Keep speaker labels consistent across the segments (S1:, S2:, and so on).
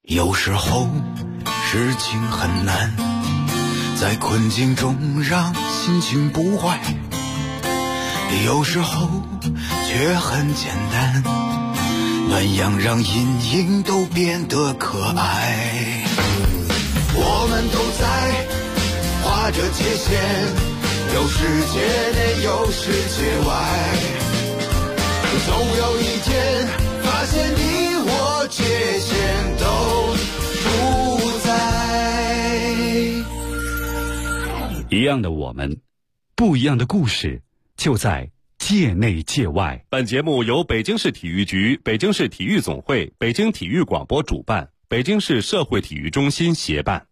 S1: 有时候事情很难，在困境中让心情不坏，有时候却很简单，暖阳让阴影都变得可爱。我们都在画着界限，有世界内有世界外，总有一天发现你我界限都不在。
S2: 一样的我们，不一样的故事，就在界内界外。
S3: 本节目由北京市体育局、北京市体育总会、北京体育广播主办，北京市社会体育中心协办。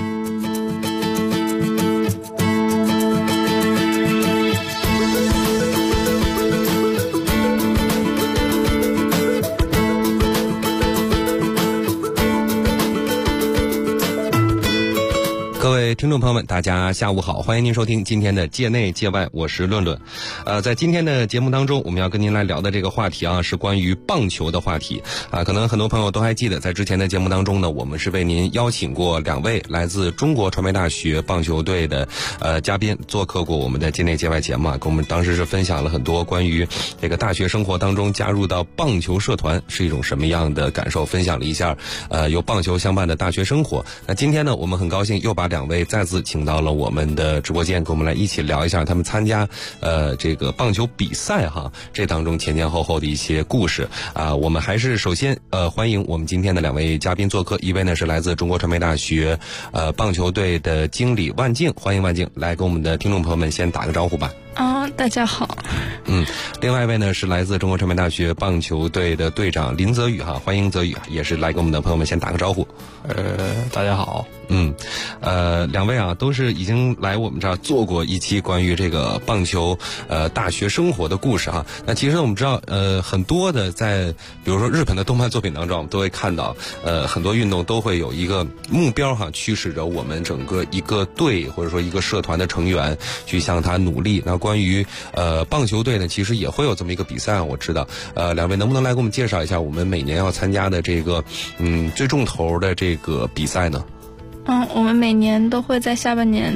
S4: 各位听众朋友们，大家下午好，欢迎您收听今天的界内界外，我是论论。在今天的节目当中，我们要跟您来聊的这个话题啊，是关于棒球的话题啊。可能很多朋友都还记得，在之前的节目当中呢，我们是为您邀请过2位来自中国传媒大学棒球队的嘉宾做客过我们的界内界外节目啊，跟我们当时是分享了很多关于这个大学生活当中加入到棒球社团是一种什么样的感受，分享了一下由棒球相伴的大学生活。那今天呢，我们很高兴又把2位再次请到了我们的直播间，跟我们来一起聊一下他们参加这个棒球比赛哈，这当中前前后后的一些故事啊。我们还是首先欢迎我们今天的2位嘉宾做客，一位呢是来自中国传媒大学棒球队的经理万静，欢迎万静来跟我们的听众朋友们先打个招呼吧。
S5: 大家好。
S4: 另外一位呢是来自中国传媒大学棒球队的队长林泽宇哈，欢迎泽宇，也是来跟我们的朋友们先打个招呼。
S6: 大家好。
S4: 2位啊都是已经来我们这儿做过一期关于这个棒球大学生活的故事哈。那其实我们知道很多的在比如说日本的动漫作品当中，我们都会看到很多运动都会有一个目标哈，驱使着我们整个一个队或者说一个社团的成员去向他努力。那关于棒球队呢，其实也会有这么一个比赛，我知道2位能不能来给我们介绍一下我们每年要参加的这个最重头的这个比赛呢？
S5: 我们每年都会在下半年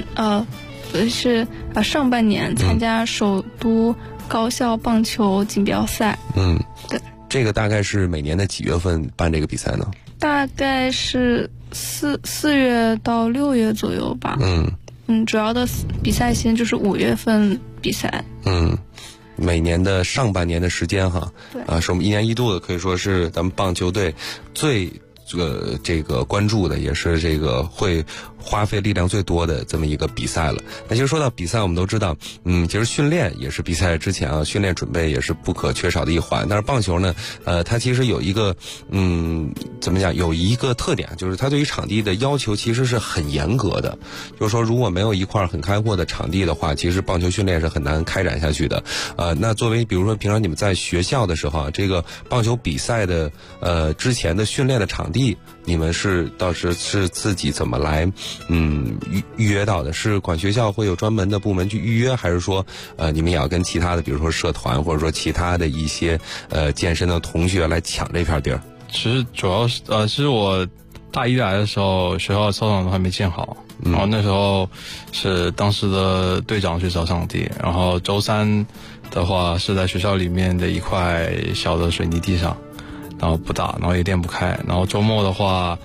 S5: 上半年参加首都高校棒球锦标赛。对，
S4: 这个大概是每年的几月份办这个比赛呢？
S5: 大概是4月到6月左右吧。主要的比赛期就是5月份比赛。
S4: 每年的上半年的时间哈，对是我们1年1度的，可以说是咱们棒球队最这个关注的，也是这个会花费力量最多的这么一个比赛了。那其实说到比赛，我们都知道其实训练也是比赛之前啊，训练准备也是不可缺少的一环。但是棒球呢它其实有一个怎么讲，有一个特点，就是它对于场地的要求其实是很严格的。就是说如果没有一块很开阔的场地的话，其实棒球训练是很难开展下去的。那作为比如说平常你们在学校的时候啊，这个棒球比赛的之前的训练的场地，你们是自己怎么来预约到的？是管学校会有专门的部门去预约，还是说你们也要跟其他的比如说社团或者说其他的一些健身的同学来抢这片地儿？
S6: 其实主要是其实我大一来的时候，学校的操场都还没建好，然后那时候是当时的队长去找场地，然后周三的话是在学校里面的一块小的水泥地上，然后不大，然后也练不开，然后周末的话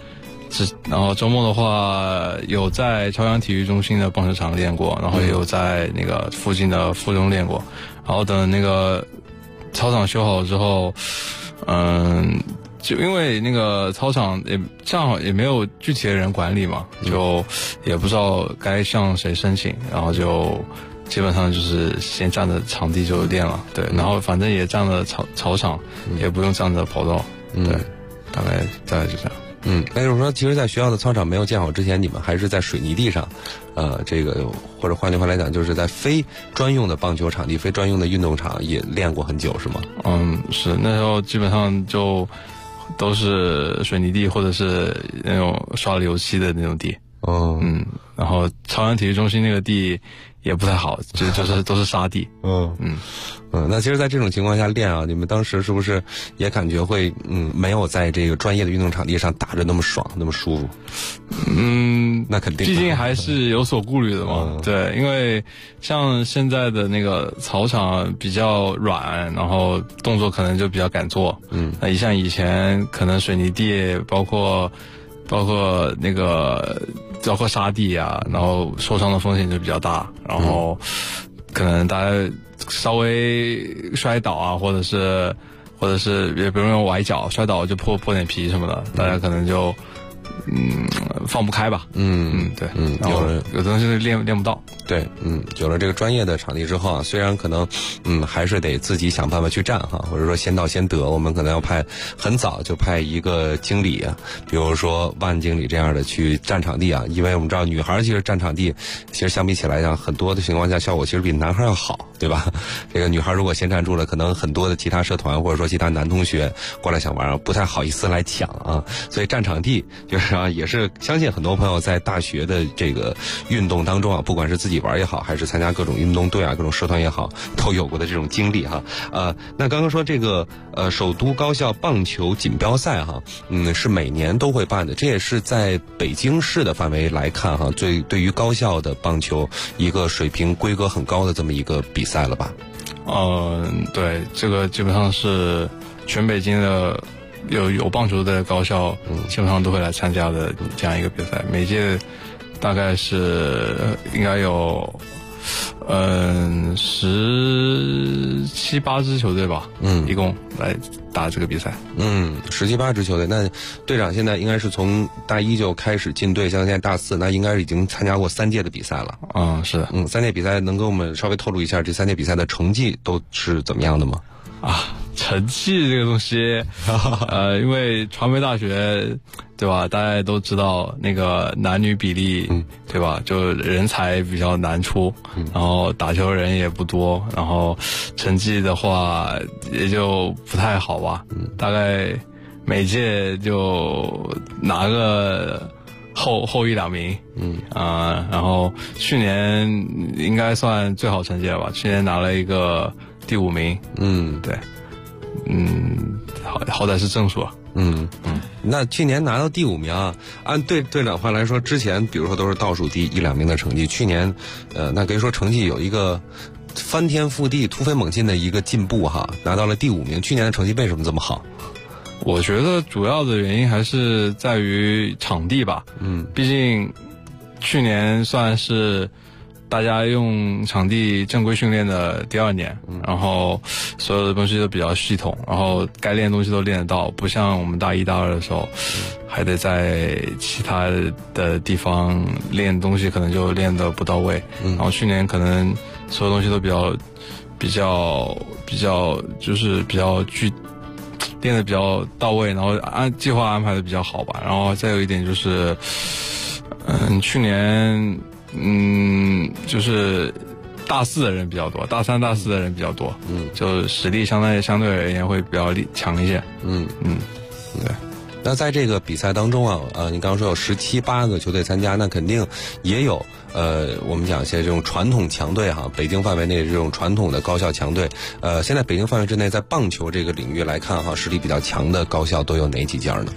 S6: 有在朝阳体育中心的棒球场练过，然后也有在那个附近的附中练过，然后等那个操场修好之后，就因为那个操场也正好也没有具体的人管理嘛，就也不知道该向谁申请，然后就基本上就是先占着场地就练了，对，然后反正也占着草场，也不用占着跑道，对，大概就这样。
S4: 那就是说，其实，在学校的操场没有建好之前，你们还是在水泥地上，这个或者换句话来讲，就是在非专用的棒球场地、非专用的运动场也练过很久，是吗？
S6: 是那时候基本上就都是水泥地或者是那种刷了油漆的那种地。 然后朝阳体育中心那个地也不太好，就是都是沙地。
S4: 那其实，在这种情况下练啊，你们当时是不是也感觉会没有在这个专业的运动场地上打着那么爽，那么舒服？那肯定，
S6: 毕竟还是有所顾虑的嘛。对，因为像现在的那个草场比较软，然后动作可能就比较敢做。那像以前可能水泥地，包括那个包括沙地啊，然后受伤的风险就比较大，然后可能大家稍微摔倒啊，或者是也不用崴脚，摔倒就破点皮什么的，大家可能就放不开吧。对，有的东西练不到。
S4: 对，有了这个专业的场地之后啊，虽然可能还是得自己想办法去站哈，或者说先到先得，我们可能要很早就派一个经理啊，比如说万经理这样的去站场地啊，因为我们知道女孩其实站场地其实相比起来讲，很多的情况下效果其实比男孩要好，对吧？这个女孩如果先站住了，可能很多的其他社团或者说其他男同学过来想玩，不太好意思来抢啊，所以站场地就是也是相信很多朋友在大学的这个运动当中啊，不管是自己玩也好，还是参加各种运动队啊、各种社团也好，都有过的这种经历哈。那刚刚说这个首都高校棒球锦标赛哈，是每年都会办的，这也是在北京市的范围来看哈，对于高校的棒球一个水平规格很高的这么一个比赛了吧？
S6: 对，这个基本上是全北京的有棒球的高校，基本上都会来参加的这样一个比赛。每届大概是应该有17、18支球队吧，一共来打这个比赛。
S4: 17、18支球队，那队长现在应该是从大一就开始进队，像现在大4，那应该是已经参加过3届的比赛了。
S6: 是的。
S4: 3届比赛能跟我们稍微透露一下这3届比赛的成绩都是怎么样的吗？
S6: 成绩这个东西，因为传媒大学，对吧？大家都知道那个男女比例，对吧？就人才比较难出，然后打球人也不多，然后成绩的话也就不太好吧。大概每届就拿个后1、2名，然后去年应该算最好成绩了吧？去年拿了一个第5名，对。好歹是正数。
S4: 那去年拿到第5名啊，按队长话来说，之前比如说都是倒数第1、2名的成绩，去年那可以说成绩有一个翻天覆地、突飞猛进的一个进步哈，拿到了第5名。去年的成绩为什么这么好？
S6: 我觉得主要的原因还是在于场地吧。毕竟去年算是大家用场地正规训练的第2年，然后所有的东西都比较系统，然后该练的东西都练得到，不像我们大1、大2的时候，还得在其他的地方练东西，可能就练得不到位。然后去年可能所有东西都比较就是比较练得比较到位，然后按计划安排的比较好吧。然后再有一点就是，去年就是大4的人比较多，大3、大4的人比较多，就实力相对而言会比较强一些。对。
S4: 那在这个比赛当中啊，你刚刚说有17、18个球队参加，那肯定也有我们讲一些这种传统强队哈，北京范围内这种传统的高校强队。现在北京范围之内，在棒球这个领域来看哈，实力比较强的高校都有哪几家呢？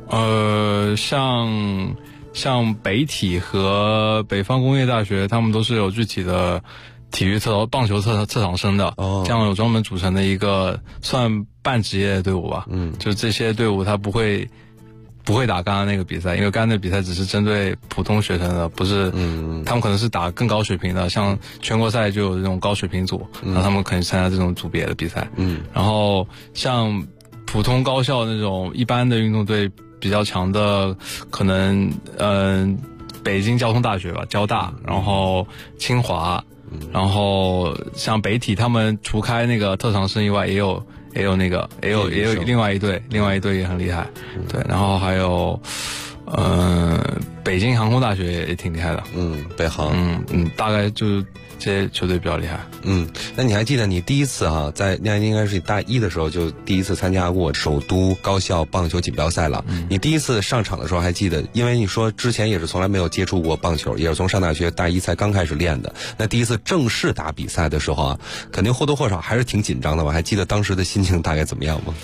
S6: 像北体和北方工业大学，他们都是有具体的棒球特长生的，这样有专门组成的一个算半职业的队伍吧。就这些队伍他不会打刚刚那个比赛，因为刚刚那个比赛只是针对普通学生的，不是他们可能是打更高水平的，像全国赛就有这种高水平组，然后他们可能参加这种组别的比赛。然后像普通高校那种一般的运动队比较强的，可能北京交通大学吧，交大，然后清华，然后像北体，他们除开那个特长生以外，也有另外一队也很厉害。对，然后还有北京航空大学也挺厉害的。
S4: 北航。
S6: 大概就这些球队比较厉害。
S4: 那你还记得你第一次在那应该是你大一的时候就第一次参加过首都高校棒球锦标赛了。你第一次上场的时候还记得，因为你说之前也是从来没有接触过棒球，也是从上大学大一才刚开始练的。那第一次正式打比赛的时候肯定或多或少还是挺紧张的吧？还记得当时的心情大概怎么样吗？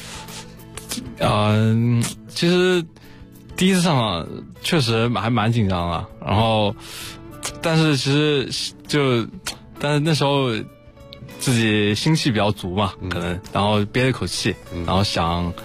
S6: 其实第一次上场确实还蛮紧张的，然后但是其实但是那时候自己心气比较足嘛，可能然后憋了一口气，然后想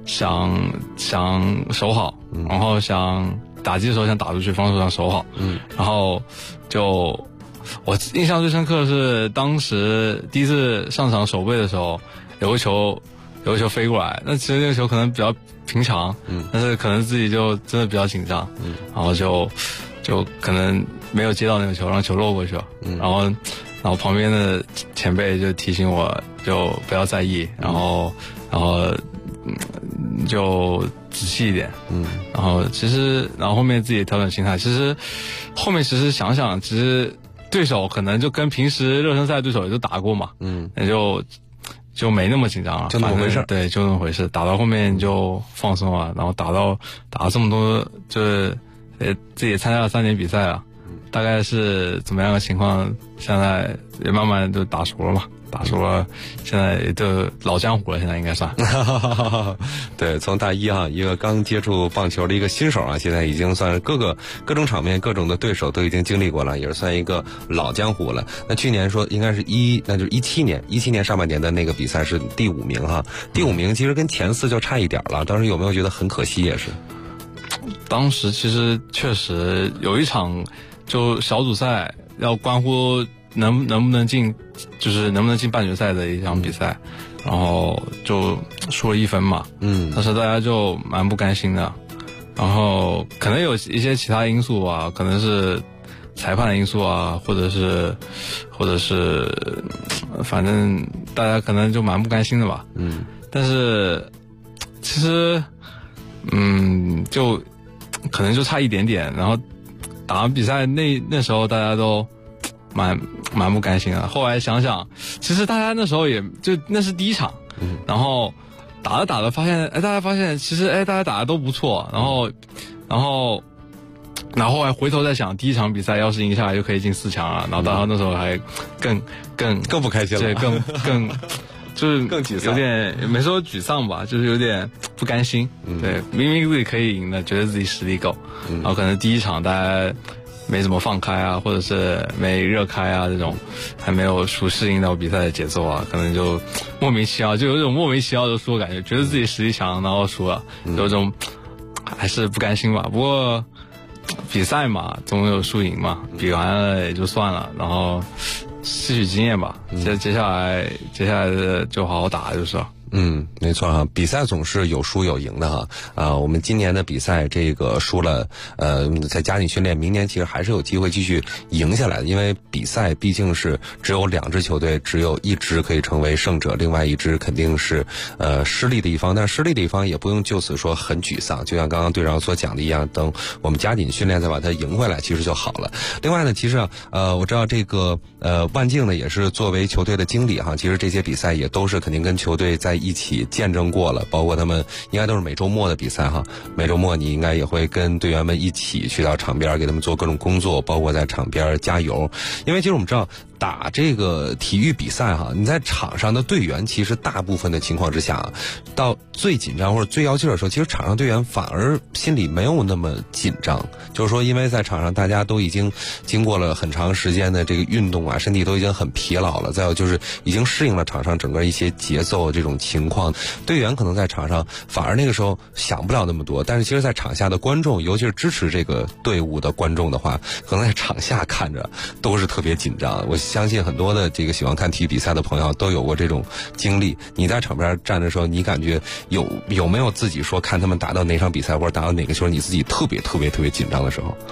S6: 守好，然后想打击的时候想打出去，防守上守好，然后我印象最深刻的是当时第一次上场守备的时候，有个球飞过来，那其实那个球可能比较平常，但是可能自己就真的比较紧张，然后就可能没有接到那个球，让球漏过去了，然后旁边的前辈就提醒我就不要在意，然后就仔细一点，然后后面自己调整心态，其实后面想想，其实对手可能就跟平时热身赛对手也都打过嘛，也就没那么紧张了，
S4: 就那么回事。
S6: 对，就那么回事。打到后面就放松了，然后打了这么多，就是自己也参加了3年比赛了，大概是怎么样的情况？现在也慢慢就打熟了嘛。现在也就老江湖了，现在应该算。
S4: 对，从大一一个刚接触棒球的一个新手现在已经算是各种场面、各种的对手都已经经历过了，也是算一个老江湖了。那去年说应该是那就是17年上半年的那个比赛是第5名第5名其实跟前4就差一点了，当时有没有觉得很可惜？也是，
S6: 当时其实确实有一场就小组赛要关乎能不能进，就是能不能进半决赛的一场比赛，然后就输了1分嘛，但是大家就蛮不甘心的，然后可能有一些其他因素吧，可能是裁判的因素或者是反正大家可能就蛮不甘心的吧，但是其实就可能就差一点点，然后打完比赛那时候大家都蛮不甘心的。后来想想，其实大家那时候也就那是第一场，然后打着发现，大家发现其实大家打的都不错，然后后来回头再想，第一场比赛要是赢下来就可以进4强了，然后大家那时候还更
S4: 不开心了，
S6: 对，更就是
S4: 更沮丧，
S6: 有点没说沮丧吧，就是有点不甘心。对，明明自己可以赢的，觉得自己实力够，然后可能第一场大家没怎么放开或者是没热开这种，还没有适应到比赛的节奏可能就莫名其妙，就有一种莫名其妙的输的感觉，觉得自己实力强，然后输了，有种还是不甘心吧。不过比赛嘛，总有输赢嘛，比完了也就算了，然后吸取经验吧。接下来的就好好打就是了。
S4: 没错比赛总是有输有赢的我们今年的比赛这个输了，在加紧训练，明年其实还是有机会继续赢下来的，因为比赛毕竟是只有2支球队，只有1支可以成为胜者，另外1支肯定是失利的一方，但是失利的一方也不用就此说很沮丧，就像刚刚队长所讲的一样，等我们加紧训练再把它赢回来，其实就好了。另外呢，其实我知道这个万境呢也是作为球队的经理其实这些比赛也都是肯定跟球队在一起见证过了，包括他们应该都是每周末的比赛每周末你应该也会跟队员们一起去到场边给他们做各种工作，包括在场边加油。因为其实我们知道打这个体育比赛你在场上的队员其实大部分的情况之下到最紧张或者最要劲的时候，其实场上队员反而心里没有那么紧张，就是说因为在场上大家都已经经过了很长时间的这个运动身体都已经很疲劳了，再有就是已经适应了场上整个一些节奏这种情况，队员可能在场上反而那个时候想不了那么多，但是其实在场下的观众，尤其是支持这个队伍的观众的话，可能在场下看着都是特别紧张。我相信很多的这个喜欢看体育比赛的朋友都有过这种经历。你在场边站的时候，你感觉有没有自己说看他们打到哪场比赛或者打到哪个球，你自己特别紧张的时候？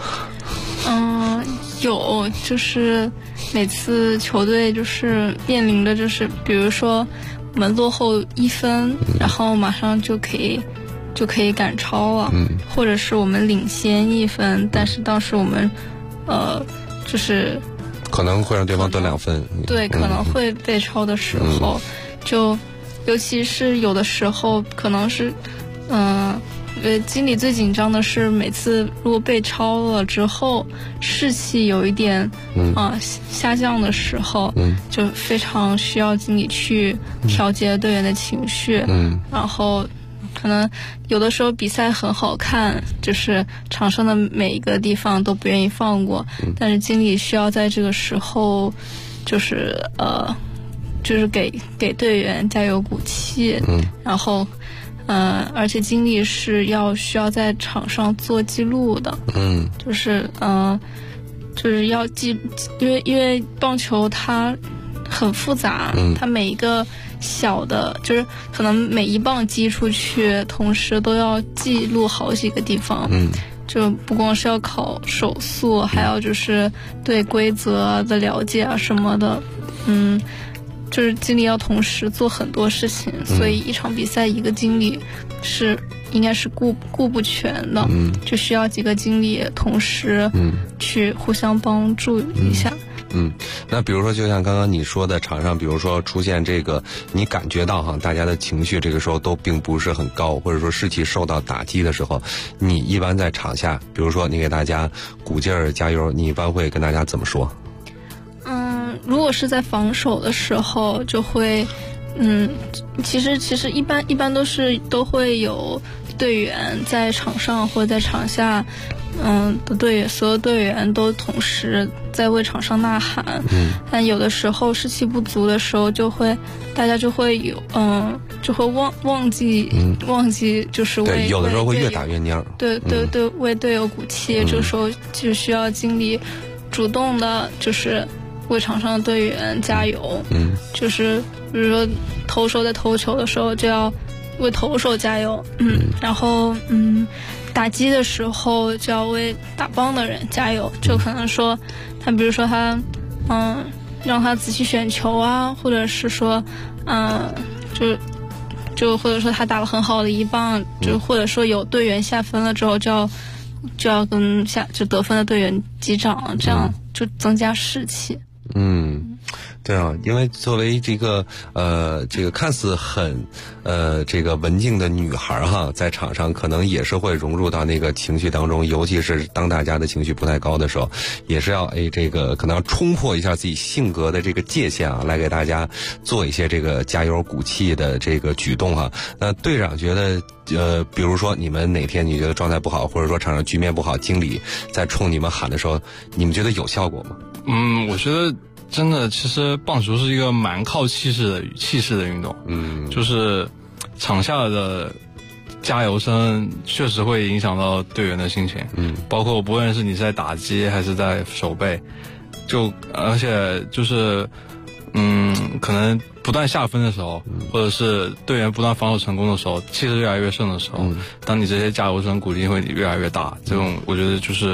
S5: 有，就是每次球队就是面临的就是比如说我们落后1分，然后马上就可以就可以赶超了，或者是我们领先1分，但是当时我们就是
S4: 可能会让对方得2分，
S5: 对，可能会被超的时候，就尤其是有的时候可能是经理最紧张的是每次如果被超了之后士气有一点下降的时候，就非常需要经理去调节队员的情绪，然后可能有的时候比赛很好看，就是场上的每一个地方都不愿意放过，但是经理需要在这个时候就是给队员加油鼓气，然后而且经理是需要在场上做记录的，就是要因为棒球它很复杂，它每一个小的，就是可能每一棒击出去，同时都要记录好几个地方，就不光是要考手速，还要就是对规则的了解啊什么的，就是经理要同时做很多事情，所以一场比赛一个经理应该是顾不全的，就需要几个经理同时去互相帮助一下。
S4: 那比如说就像刚刚你说的，场上比如说出现这个你感觉到大家的情绪这个时候都并不是很高，或者说士气受到打击的时候，你一般在场下比如说你给大家鼓劲儿加油，你一般会跟大家怎么说？
S5: 如果是在防守的时候就会其实一般都会有队员在场上或者在场下所有队员都同时在为场上呐喊，但有的时候士气不足的时候大家就会忘记就是
S4: 对，有的时候会越打越蔫，
S5: 对，为队友鼓气，这时候就需要经理主动的就是为场上的队员加油，就是比如说投手在投球的时候就要为投手加油，然后打击的时候就要为打棒的人加油，就可能说比如说他让他仔细选球啊，或者是说就或者说他打了很好的一棒，就或者说有队员下分了之后就要跟就得分的队员击掌，这样就增加士气。
S4: 对啊，因为作为这个看似很这个文静的女孩在场上可能也是会融入到那个情绪当中，尤其是当大家的情绪不太高的时候，也是要这个可能要冲破一下自己性格的这个界限来给大家做一些这个加油鼓气的这个举动那队长觉得比如说你们哪天你觉得状态不好，或者说场上局面不好，经理在冲你们喊的时候，你们觉得有效果吗？
S6: 我觉得真的，其实棒球是一个蛮靠气势的运动。就是场下的加油声确实会影响到队员的心情。包括不论是你在打击还是在守备，而且就是可能不断下分的时候，或者是队员不断防守成功的时候，气势越来越盛的时候，当你这些加油声鼓励会越来越大，这种我觉得就是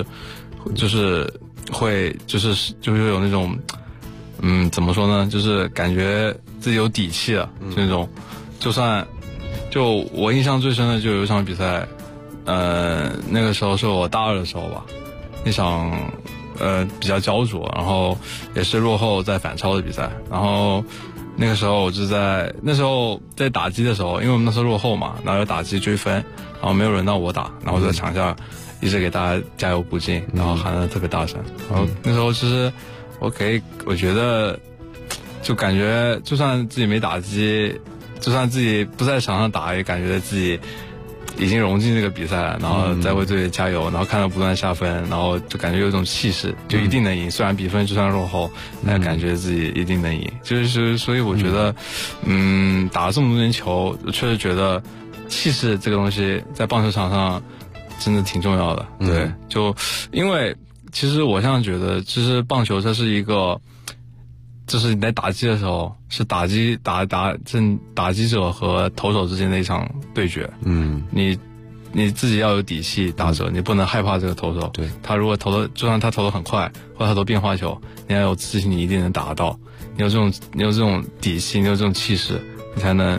S6: 会有那种怎么说呢，就是感觉自己有底气了，那种就我印象最深的就有一场比赛，那个时候是我大2的时候吧，那场比较焦灼，然后也是落后再反超的比赛，然后那个时候我就在打击的时候，因为我们那时候落后嘛，然后有打击追分，然后没有轮到我打，然后在场下一直给大家加油鼓劲，然后喊得特别大声，然后那时候其实我觉得就感觉就算自己没打击，就算自己不在场上打，也感觉自己已经融进这个比赛了，然后再为队加油，然后看到不断下分，然后就感觉有一种气势，就一定能赢，虽然比分就算落后，但感觉自己一定能赢，就是所以我觉得打了这么多年球，我确实觉得气势这个东西在棒球场上真的挺重要的。对，就因为其实我现在觉得其实棒球它是一个，就是你在打击的时候是打击者和投手之间的一场对决。你自己要有底气，打者你不能害怕这个投手，对，他如果就算他投得很快，或者他投变化球，你要有自信，你一定能打得到，你有这种底气，你有这种气势，你才能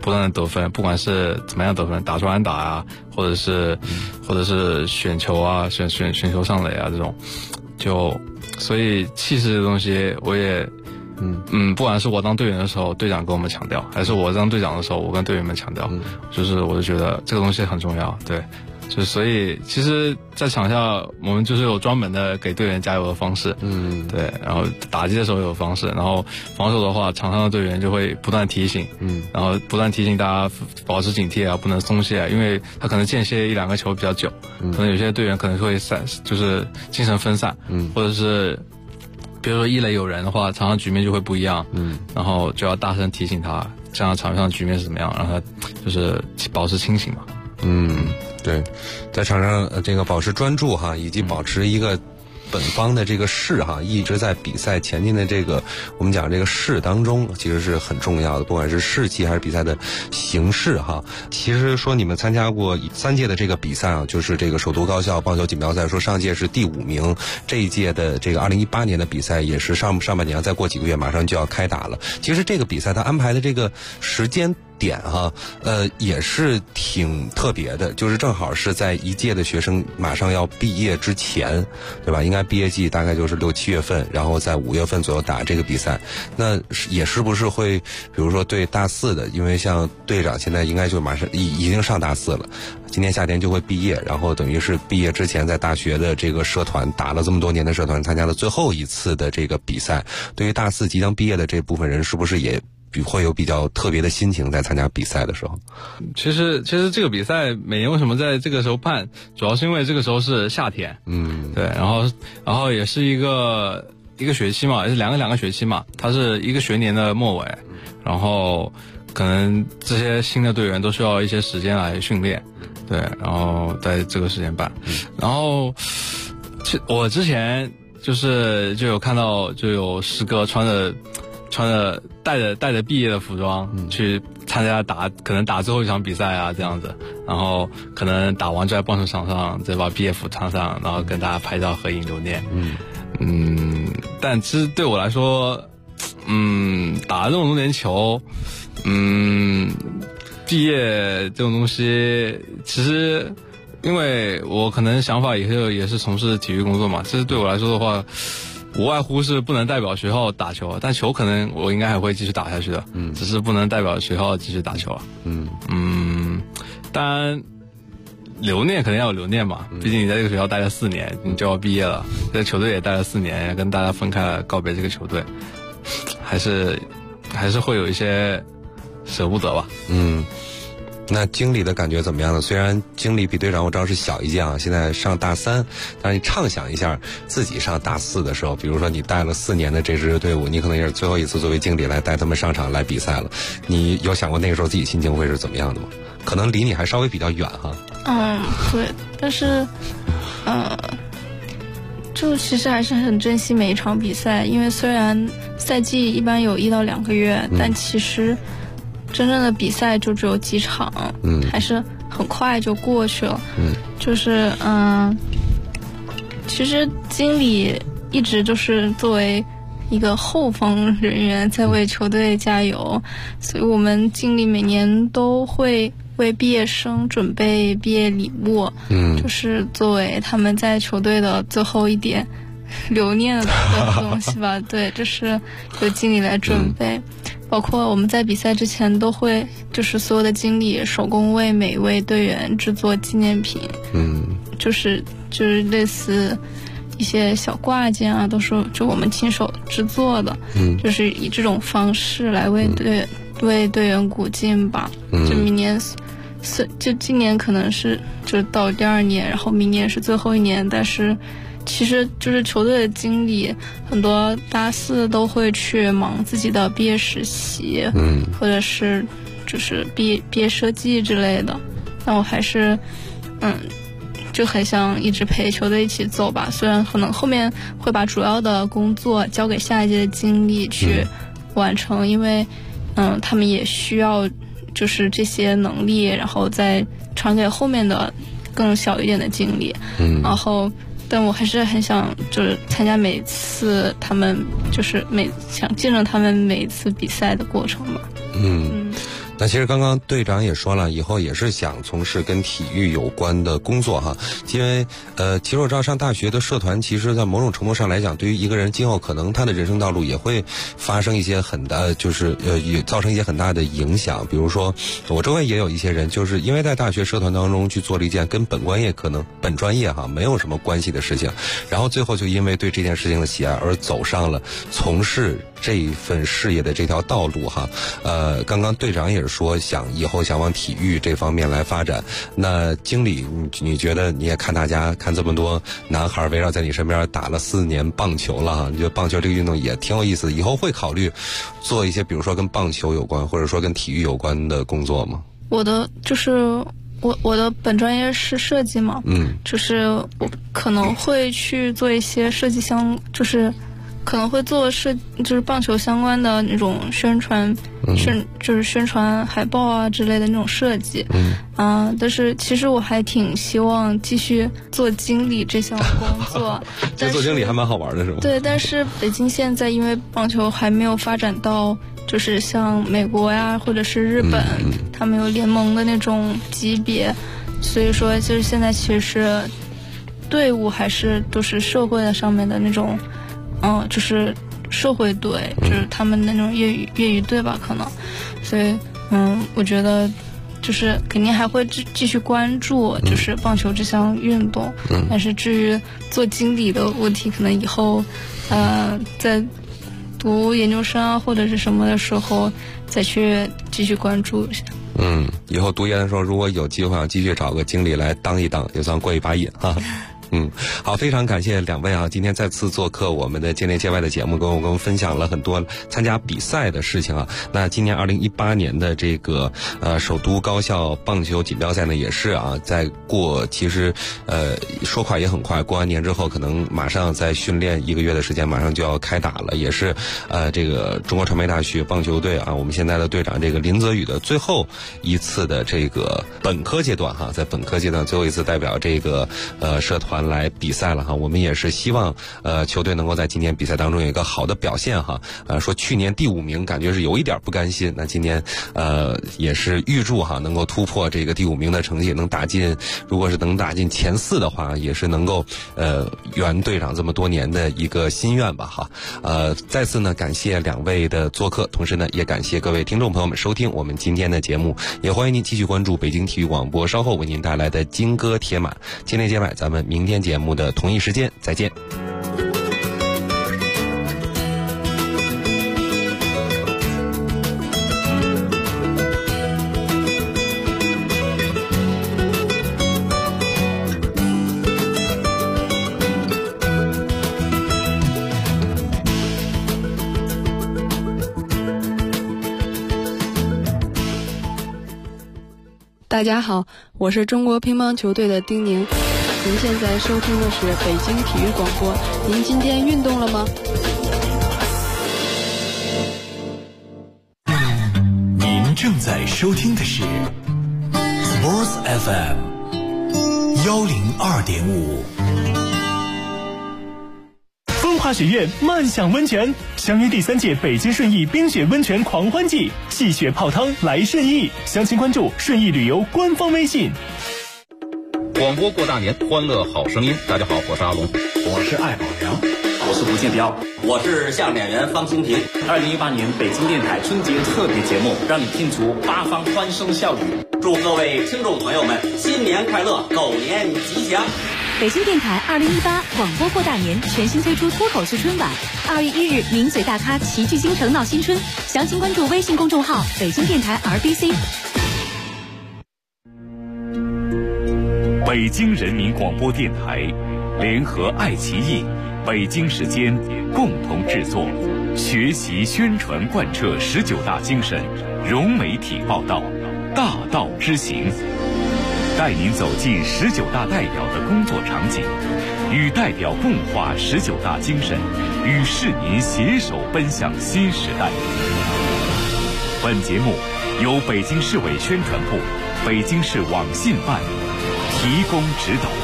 S6: 不断的得分，不管是怎么样得分，打出安打啊，或者是选球啊，选球上垒啊这种，所以气势这东西我也。不管是我当队员的时候，队长跟我们强调，还是我当队长的时候，我跟队员们强调，就是我就觉得这个东西很重要，对，就所以其实，在场下我们就是有专门的给队员加油的方式，对，然后打击的时候有方式，然后防守的话，场上的队员就会不断提醒，然后不断提醒大家保持警惕啊，不能松懈啊，因为他可能间歇1-2个球比较久，可能有些队员可能会就是精神分散，或者是。比如说一垒有人的话，场上局面就会不一样，然后就要大声提醒他，这样场上局面是怎么样，让他就是保持清醒嘛。
S4: 对，在场上这个保持专注哈，以及保持一个本方的这个势哈，一直在比赛前进的这个我们讲这个势当中，其实是很重要的，不管是士气还是比赛的形式哈。其实说你们参加过3届的这个比赛啊，就是这个首都高校棒球锦标赛，说上届是第5名，这一届的这个2018年的比赛也是上半年，再过几个月马上就要开打了。其实这个比赛它安排的这个时间点哈，也是挺特别的，就是正好是在一届的学生马上要毕业之前，对吧？应该毕业季大概就是6、7月份，然后在5月份左右打这个比赛。那也是不是会，比如说对大4的，因为像队长现在应该就马上已经上大4了，今年夏天就会毕业，然后等于是毕业之前在大学的这个社团打了这么多年的社团，参加了最后一次的这个比赛。对于大4即将毕业的这部分人，是不是也会有比较特别的心情在参加比赛的时候？
S6: 其实这个比赛每年为什么在这个时候办，主要是因为这个时候是夏天，对，然后也是一个学期嘛，也是两个学期嘛，它是一个学年的末尾，然后可能这些新的队员都需要一些时间来训练，对，然后在这个时间办，然后我之前就有看到就有师哥穿着带着毕业的服装去参加可能打最后一场比赛啊这样子，然后可能打完就在棒球场上再把毕业服穿上，然后跟大家拍照合影留念。但其实对我来说，打了这么多年球，毕业这种东西，其实因为我可能想法也是从事体育工作嘛，其实对我来说的话，无外乎是不能代表学校打球，但球可能我应该还会继续打下去的，只是不能代表学校继续打球了。当然留念肯定要有留念嘛，毕竟你在这个学校待了4年，你就要毕业了，在球队也待了4年，跟大家分开了告别这个球队，还是会有一些舍不得吧。
S4: 那经理的感觉怎么样呢？虽然经理比队长我知道是小一届啊，现在上大3，但是你畅想一下自己上大4的时候，比如说你带了4年的这支队伍，你可能也是最后一次作为经理来带他们上场来比赛了，你有想过那个时候自己心情会是怎么样的吗？可能离你还稍微比较远哈。
S5: 对，但是就其实还是很珍惜每一场比赛，因为虽然赛季一般有1到2个月，但其实真正的比赛就只有几场，还是很快就过去了。就是其实经理一直就是作为一个后方人员在为球队加油，所以我们经理每年都会为毕业生准备毕业礼物，就是作为他们在球队的最后一点留念的东西吧。对，这是由经理来准备。包括我们在比赛之前都会，就是所有的经理手工为每位队员制作纪念品，就是类似一些小挂件啊，都是就我们亲手制作的，就是以这种方式来为队员鼓劲吧。就明年就今年可能是就到第2年，然后明年是最后1年，但是其实就是球队的经理很多大4都会去忙自己的毕业实习，或者是就是毕业设计之类的，但我还是就很想一直陪球队一起走吧，虽然可能后面会把主要的工作交给下一届的经理去完成，因为他们也需要就是这些能力，然后再传给后面的更小一点的经理，然后但我还是很想就是参加每次他们就是想见证他们每一次比赛的过程吧。
S4: 那其实刚刚队长也说了，以后也是想从事跟体育有关的工作哈，因为其实我知道上大学的社团，其实在某种程度上来讲，对于一个人今后可能他的人生道路也会发生一些很大，就是也造成一些很大的影响。比如说我周围也有一些人，就是因为在大学社团当中去做了一件跟本专业哈没有什么关系的事情，然后最后就因为对这件事情的喜爱而走上了从事这一份事业的这条道路哈。刚刚队长也是说以后想往体育这方面来发展。那经理，你觉得你也看这么多男孩围绕在你身边打了4年棒球了哈，你觉得棒球这个运动也挺有意思的，以后会考虑做一些比如说跟棒球有关或者说跟体育有关的工作吗？
S5: 我的本专业是设计嘛，就是我可能会去做一些设计就是可能会做就是棒球相关的那种宣传，就是宣传海报啊之类的那种设计，但是其实我还挺希望继续做经理这项工作。
S4: 其实做经理还蛮好玩的，是吗？
S5: 对，但是北京现在因为棒球还没有发展到就是像美国呀或者是日本，他们有联盟的那种级别，所以说就是现在其实队伍还是都是社会的上面的那种。就是社会队，就是他们那种业余队吧，可能，所以我觉得就是肯定还会继续关注就是棒球这项运动，但是至于做经理的问题，可能以后在读研究生啊或者是什么的时候再去继续关注一下。
S4: 以后读研的时候如果有机会继续找个经理来当一当，也算过一把瘾哈。好，非常感谢两位啊！今天再次做客我们的界内界外的节目，跟我们分享了很多参加比赛的事情啊。那今年2018年的这个首都高校棒球锦标赛呢，也是啊，其实说快也很快，过完年之后可能马上在训练1个月的时间，马上就要开打了。也是这个中国传媒大学棒球队啊，我们现在的队长这个林泽宇的最后一次的这个本科阶段哈，在本科阶段最后一次代表这个社团来比赛了哈，我们也是希望球队能够在今年比赛当中有一个好的表现哈。说去年第5名感觉是有一点不甘心，那今年也是预祝哈能够突破这个第5名的成绩，如果是能打进前4的话，也是能够圆队长这么多年的一个心愿吧哈。再次呢感谢两位的做客，同时呢也感谢各位听众朋友们收听我们今天的节目，也欢迎您继续关注北京体育广播稍后为您带来的金戈铁马界内界外，咱们明天节目的同一时间再见。
S7: 大家好，我是中国乒乓球队的丁宁。您现在收听的是北京体育广播。您今天运动了吗？
S1: 您正在收听的是 Sports FM 102.5。
S8: 风华学院漫享温泉，相约第3届北京顺义冰雪温泉狂欢季，戏雪泡汤来顺义，详情关注顺义旅游官方微信。
S9: 广播过大年，欢乐好声音。大家好，我是阿龙，
S10: 我是艾宝良，
S11: 我是吴建彪，我是相声演员方清平。
S10: 2018年北京电台春节特别节目，让你听出八方欢声笑语。
S11: 祝各位听众朋友们新年快乐，狗年吉祥。
S12: 北京电台2018广播过大年全新推出脱口秀春晚，2月1日名嘴大咖齐聚京城闹新春，详情关注微信公众号北京电台 RBC。
S2: 北京人民广播电台联合爱奇艺、北京时间共同制作，学习宣传贯彻19大精神，融媒体报道，大道之行，带您走进19大代表的工作场景，与代表共话19大精神，与市民携手奔向新时代。本节目由北京市委宣传部、北京市网信办提供指导。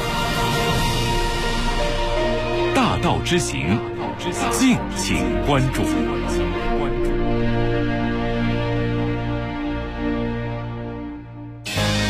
S2: 大道之行，敬请关注。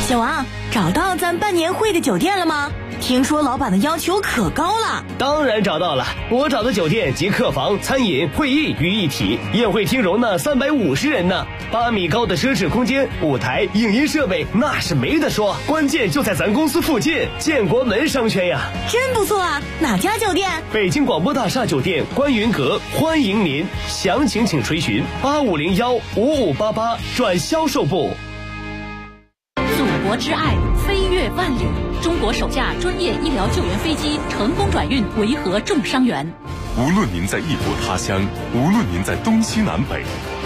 S13: 小王，找到咱办年会的酒店了吗？听说老板的要求可高了。
S14: 当然找到了，我找的酒店集客房、餐饮、会议于一体，宴会厅容纳350人呢，8米高的奢侈空间，舞台、影音设备那是没得说，关键就在咱公司附近，建国门商圈呀。
S13: 真不错啊，哪家酒店？
S14: 北京广播大厦酒店观云阁，欢迎您，详情请垂询8501-5588转销售部。
S12: 祖国之爱，飞越万里。中国首架专业医疗救援飞机成功转运维和重伤员。
S15: 无论您在异国他乡，无论您在东西南北，